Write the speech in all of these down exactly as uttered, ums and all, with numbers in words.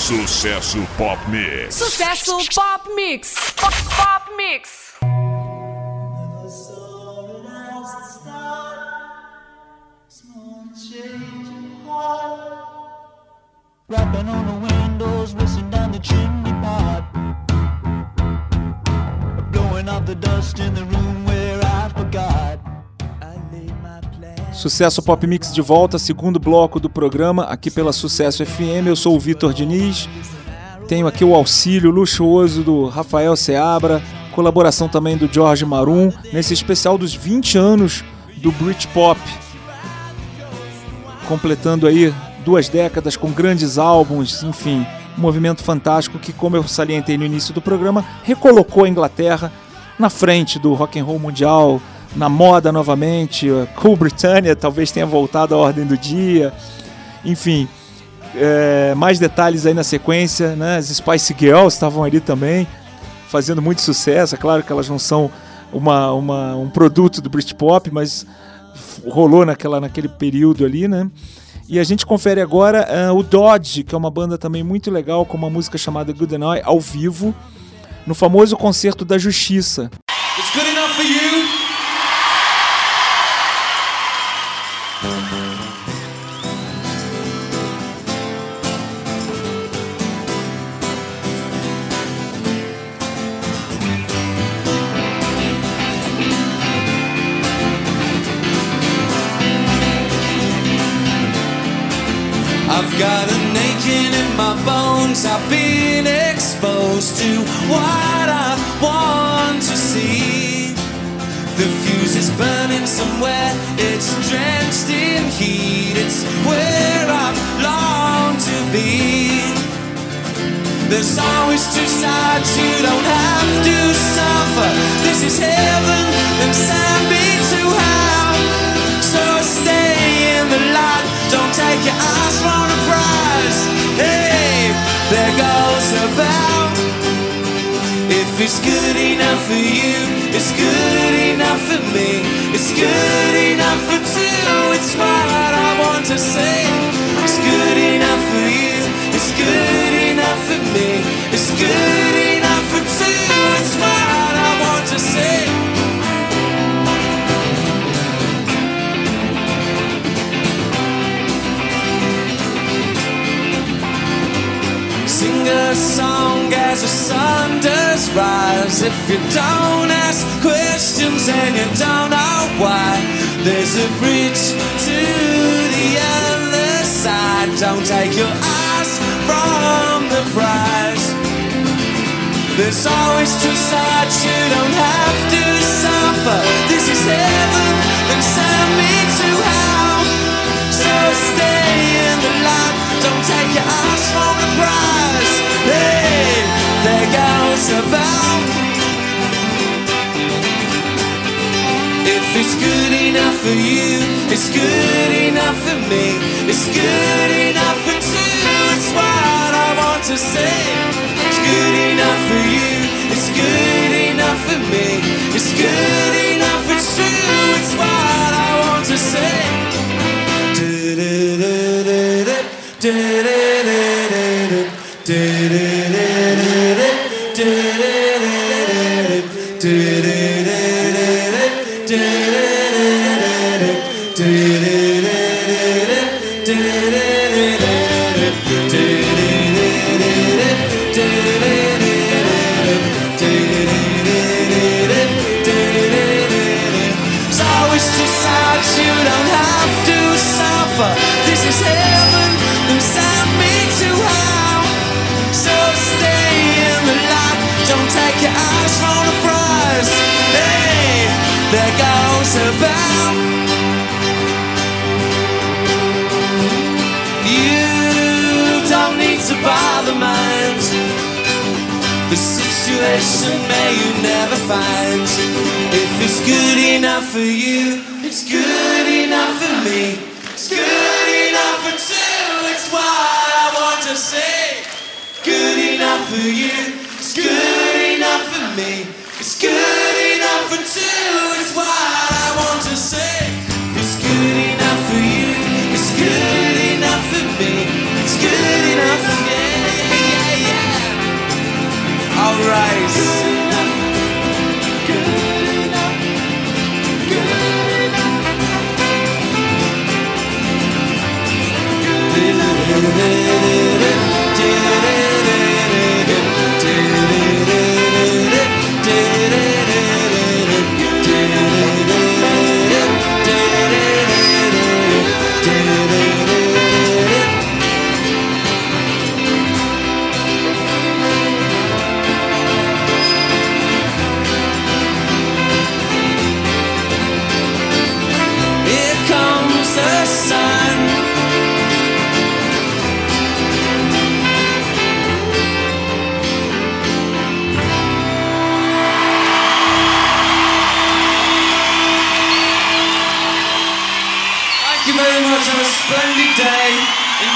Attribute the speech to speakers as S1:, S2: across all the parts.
S1: Sucesso Pop Mix.
S2: Sucesso Pop Mix. Pop, Pop Mix.
S3: Rapping on the windows, whistling down the chimney pot, blowing out the dust in the room where I forgot.
S4: Sucesso Pop Mix de volta, segundo bloco do programa, aqui pela Sucesso F M. Eu sou o Vitor Diniz, tenho aqui o auxílio luxuoso do Rafael Seabra, colaboração também do Jorge Marum, nesse especial dos vinte anos do Britpop, completando aí duas décadas com grandes álbuns, enfim, um movimento fantástico que, como eu salientei no início do programa, recolocou a Inglaterra na frente do rock and roll mundial, na moda novamente. A Cool Britannia talvez tenha voltado à ordem do dia, enfim, é, mais detalhes aí na sequência, né? As Spice Girls estavam ali também, fazendo muito sucesso. É claro que elas não são uma, uma, um produto do Britpop, mas rolou naquela, naquele período ali, né? E a gente confere agora uh, o Dodge, que é uma banda também muito legal, com uma música chamada Good Enough, ao vivo, no famoso Concerto da Justiça.
S5: It's good enough for you. I've got an aching in my bones. I've been exposed to what I want to see. The fuse is burning somewhere. It's drenched in heat. It's where I've longed to be. There's always two sides. You don't have to suffer. This is heaven and send me to hell. So stay in the light. Don't take your eyes from the prize. Hey, there goes the bell. If it's good enough for you, it's good enough for me. It's good enough for two. It's what I want to say. It's good enough for you. It's good enough for me. It's good enough for two. It's what I want to say. Sing a song as the sun does rise. If you don't ask questions and you don't know why, there's a bridge to the other side. Don't take your eyes from the prize. There's always two sides. You don't have to suffer. This is heaven and send me to hell. So stay in the light. Don't take your eyes from the prize. Hey, there goes the bell. If it's good enough for you, it's good enough for me. It's good enough for two. It's what I want to say. It's good enough for you. It's good enough for me. It's good enough for two. It's what I want to say. Do-do-do-do-do. Do-do-do-do-do. Do-do-do-do-do. Do-do-do-do-do. There's always two sides. You don't have to suffer. This is heaven. Send me to hell. So stay in the light. Don't take your eyes from the prize. Hey, there goes the bell. You don't need to bother mind the situation may you never find. If it's good enough for you, it's good enough for me. It's good enough for two. It's what I want to say. Good enough for you. It's good enough for me. It's good enough for two. It's what I want to say. It's good enough for you. It's good enough for me. It's good enough for me.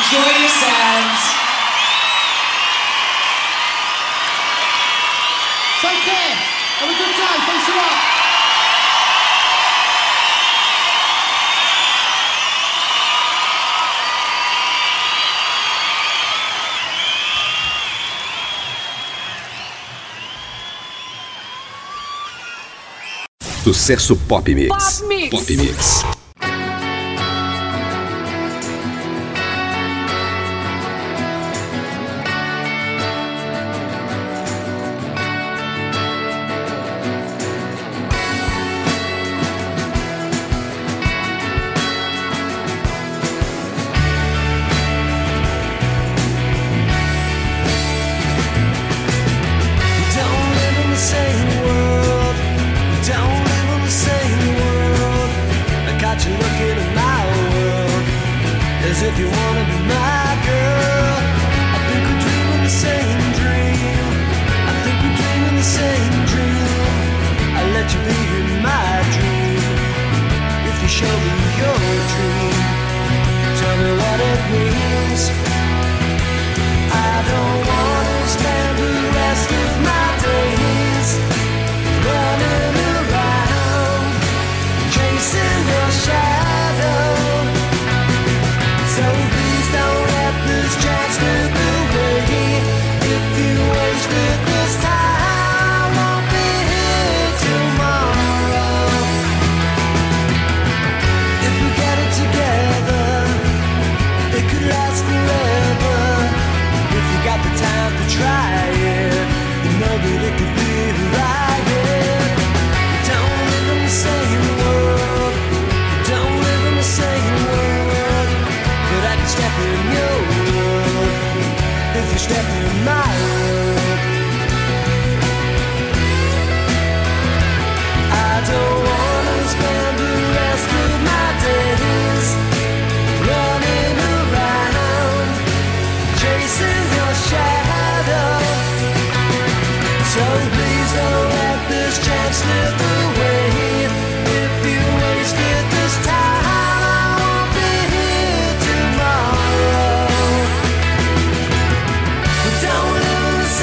S5: enjoy yourselves.
S6: Take care. Have a good day. Thanks a lot.
S7: Sucesso Pop Mix.
S2: Pop Mix.
S7: Pop Mix.
S5: Don't live in the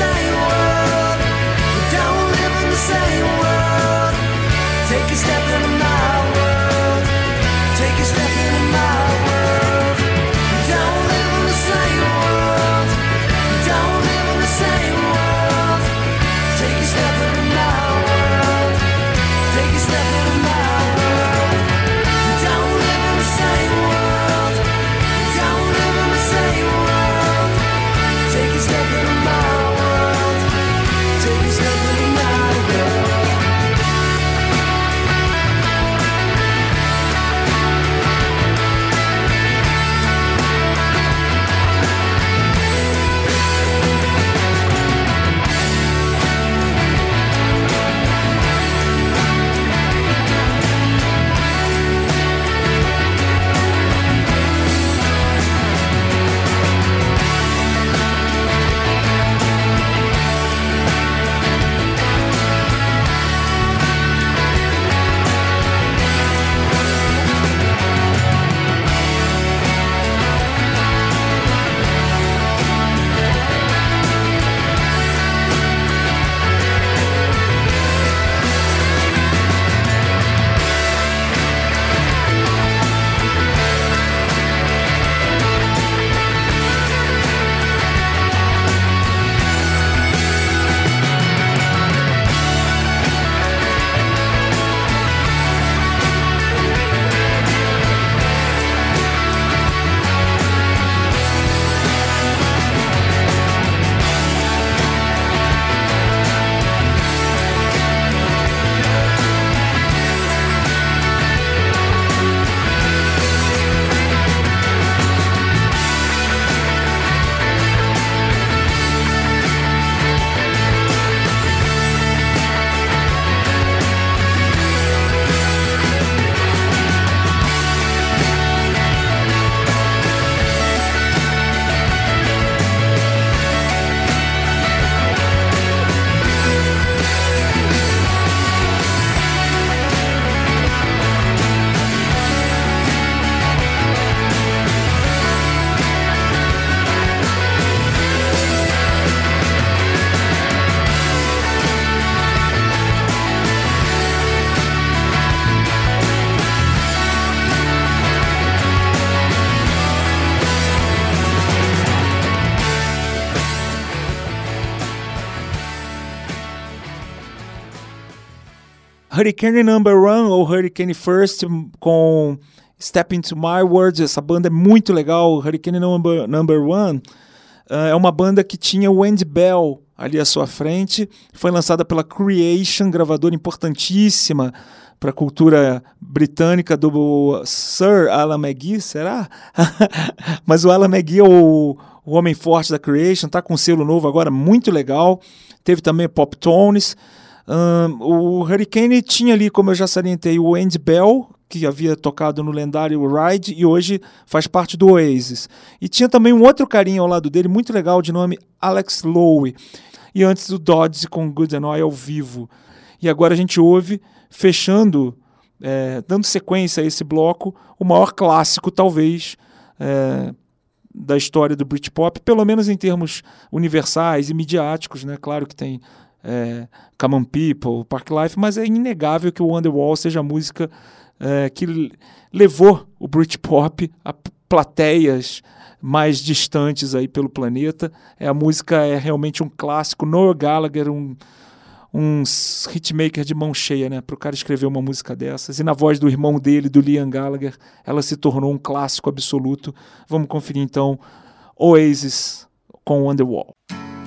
S4: Hurricane Number One ou Hurricane First com Step Into My World. Essa banda é muito legal. Hurricane Number, Number One uh, é uma banda que tinha o Andy Bell ali à sua frente. Foi lançada pela Creation, gravadora importantíssima para a cultura britânica do Sir Alan McGee, será? Mas o Alan McGee é o, o homem forte da Creation, tá com um selo novo agora, muito legal. Teve também Pop Tones. Um, o Hurricane tinha ali, como eu já salientei, o Andy Bell, que havia tocado no lendário Ride e hoje faz parte do Oasis. E tinha também um outro carinha ao lado dele, muito legal, de nome Alex Lowe. E antes do Dodds com Good and Oil ao vivo. E agora a gente ouve, fechando, é, dando sequência a esse bloco, o maior clássico, talvez, é, da história do Britpop, pelo menos em termos universais e midiáticos, né? Claro que tem é, Come On People, Park Life, mas é inegável que o Wonderwall seja a música é, que levou o Britpop a plateias mais distantes aí pelo planeta. É, a música é realmente um clássico. Noel Gallagher, um um hitmaker de mão cheia, né, para o cara escrever uma música dessas. E na voz do irmão dele, do Liam Gallagher, ela se tornou um clássico absoluto. Vamos conferir então Oasis com Wonderwall.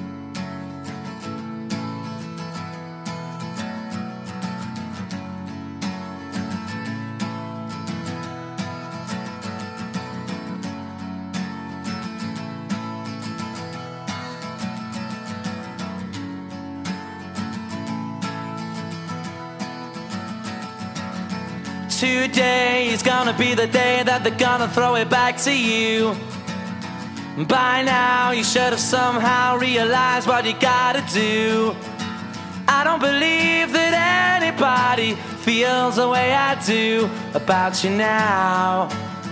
S5: Today is gonna be the day that they're gonna throw it back to you. By now you should have somehow realized what you gotta do. I don't believe that anybody feels the way I do about you now.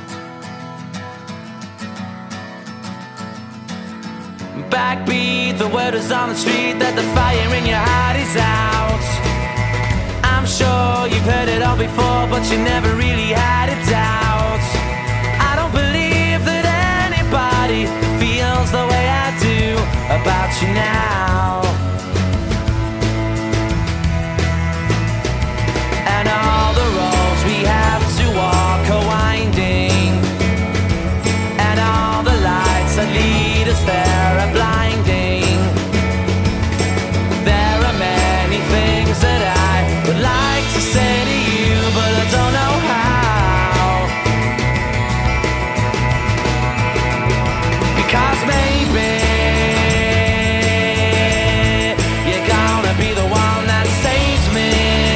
S5: Backbeat, the word is on the street that the fire in your heart is out. I'm sure you've heard it all before, but you never really had a doubt. I don't believe that anybody feels the way I do about you now. And all the roads we have to walk are winding, and all the lights that lead us there are blinding. There are many things that I would like to say to you, but I don't know how. Because maybe you're gonna be the one that saves me.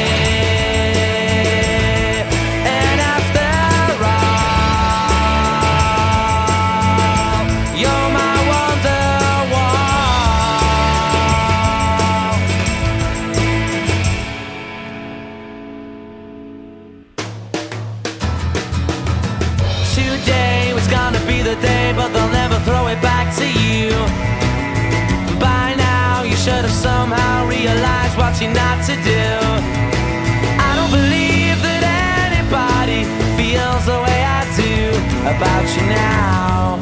S5: And after all, you're my Wonderwall. Today was gonna be the day, but they'll never throw it back to you. By now you should have somehow realized what you're not to do. I don't believe that anybody feels the way I do about you now.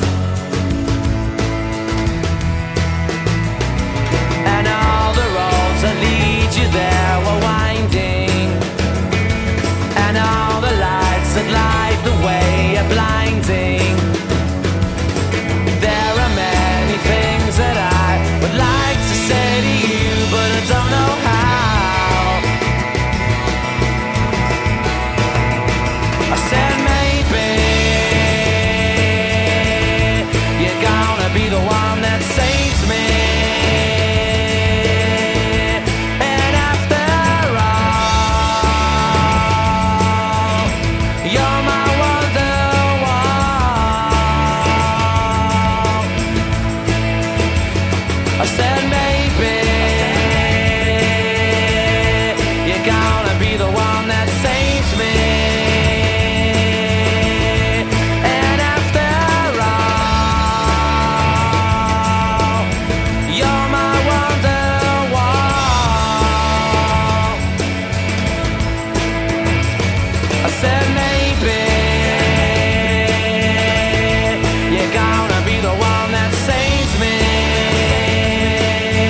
S5: And all the roads that lead you there were winding, and all the lights that light the way are blinding. There are many things that I would like to say to you, but I don't know how. I said maybe you're gonna be the one that saves me. And after all, you're my Wonderwall. I said maybe you're gonna be the one that saves me. And after all, you're my Wonderwall. I said maybe you're gonna be the one that saves me.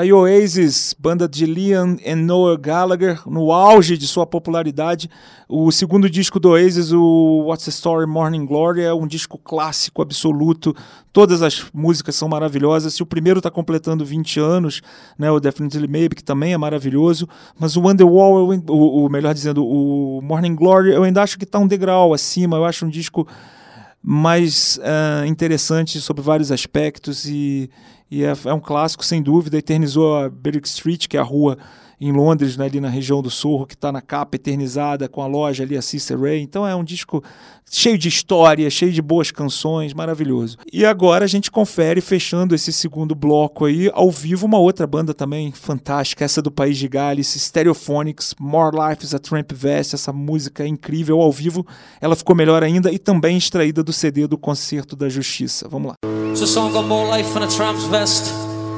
S4: aí Oasis, banda de Liam e Noel Gallagher, no auge de sua popularidade. O segundo disco do Oasis, o What's the Story, Morning Glory, é um disco clássico absoluto. Todas as músicas são maravilhosas. Se o primeiro está completando vinte anos, né, o Definitely Maybe, que também é maravilhoso, mas o Wonderwall, eu, o, o melhor dizendo, o Morning Glory, eu ainda acho que está um degrau acima. Eu acho um disco mais uh, interessante sobre vários aspectos e, e é, é um clássico, sem dúvida. Eternizou a Berwick Street, que é a rua em Londres, né, ali na região do Sorro, que está na capa eternizada com a loja ali, a Sister Ray. Então é um disco cheio de história, cheio de boas canções, maravilhoso. E agora a gente confere, fechando esse segundo bloco aí, ao vivo, uma outra banda também fantástica, essa do País de Gales, Stereophonics, More Life is a Tramp Vest. Essa música é incrível ao vivo, ela ficou melhor ainda e também extraída do C D do Concerto da Justiça. Vamos lá.
S5: It's a song called More Life in a Tramp's Vest.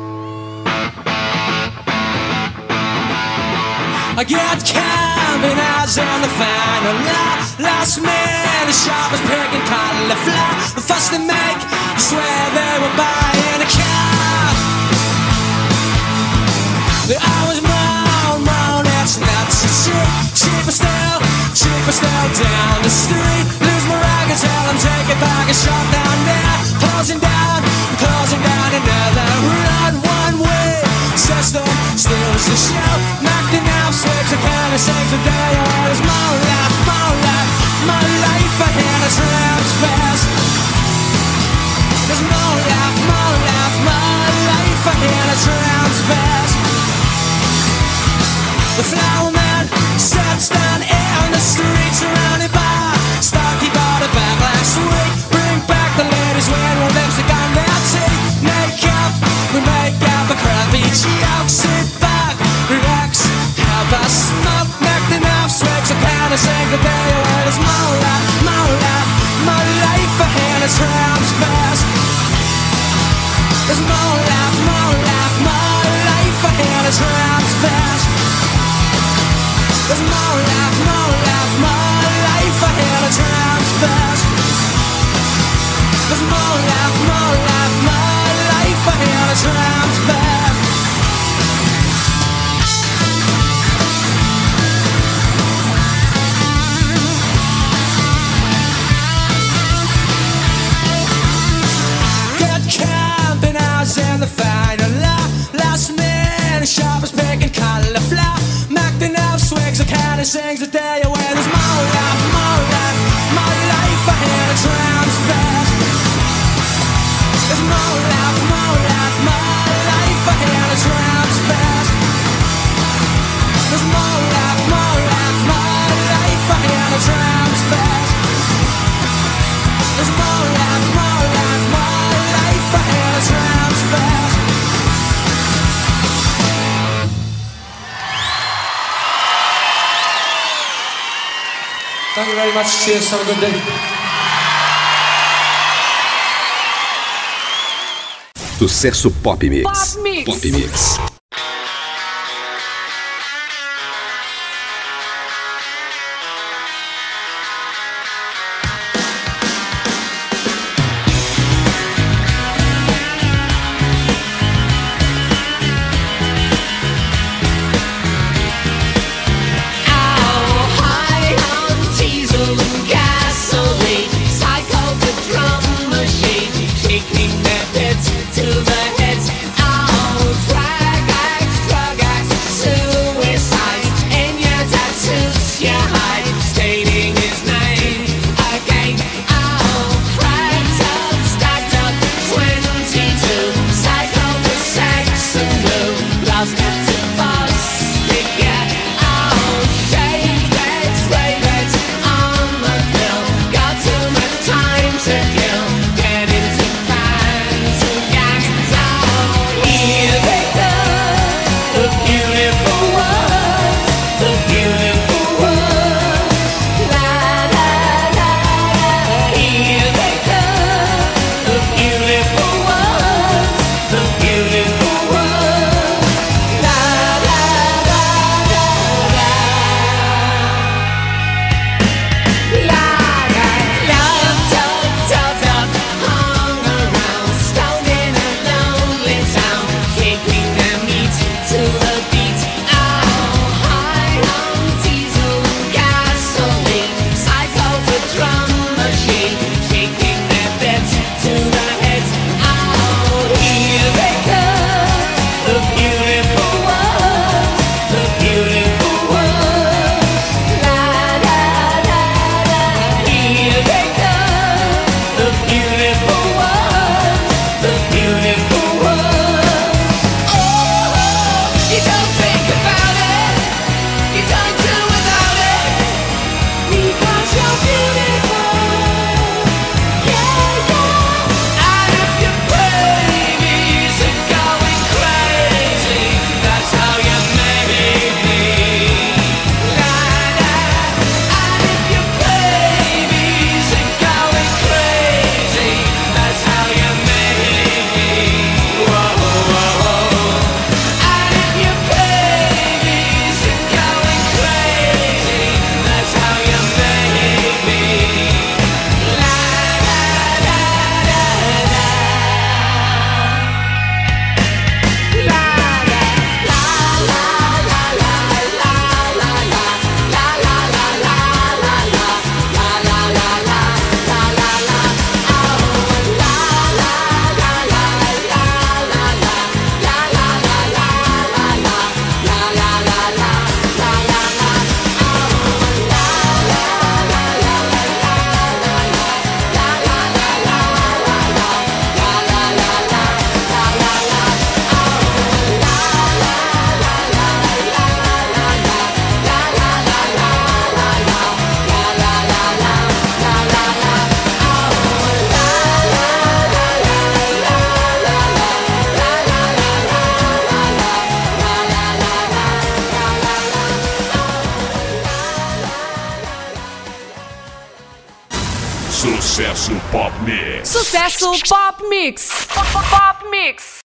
S5: I got camping eyes on the final last minute shoppers picking cauliflower. The fuss they make, you swear they were buying a car. The hours moan, moan, it's not so cheap. Cheaper still, cheaper still down the street. Lose my rag and tell them take it back and shut down there. Closing down, closing down another run one way. System steals the show. Knocked it out, slips a can of saves a day. Oh, it's my life, my life, my life ahead of tramps fast. There's more life, more life, my life ahead of tramps fast. The flower man sits down in the street, surrounded by stock he bought it back last week. Bring back the ladies wearing one lipstick on their teeth. Make up, we make up a crappy joke. Sit back, relax, have a smoke. Knock the knife, switch a can and sing the day away. There's more life, more life, my life ahead of tramps fast. There's more life, more life, my life ahead of tramps fast. There's more life, more life, my life ahead of tramps fast. There's more life, more life, my life ahead of tramps fast. Get camping hours in the final last minute shoppers picking cauliflower. The knife swings a cat and sings a day away. There's more life, more life, my life ahead of tramps fast. There's more life, more life, my life ahead of tramps fast. There's more life, more life, my life ahead of tramps fast. There's more life, more life, my life ahead of tramps fast. Thank you very much. Cheers. Have a good day.
S7: Sucesso Pop Mix.
S2: Pop Mix.
S7: Pop Mix.
S8: To the heads, oh, drag
S1: Sucesso Pop Mix.
S2: Sucesso Pop Mix. Pop Mix.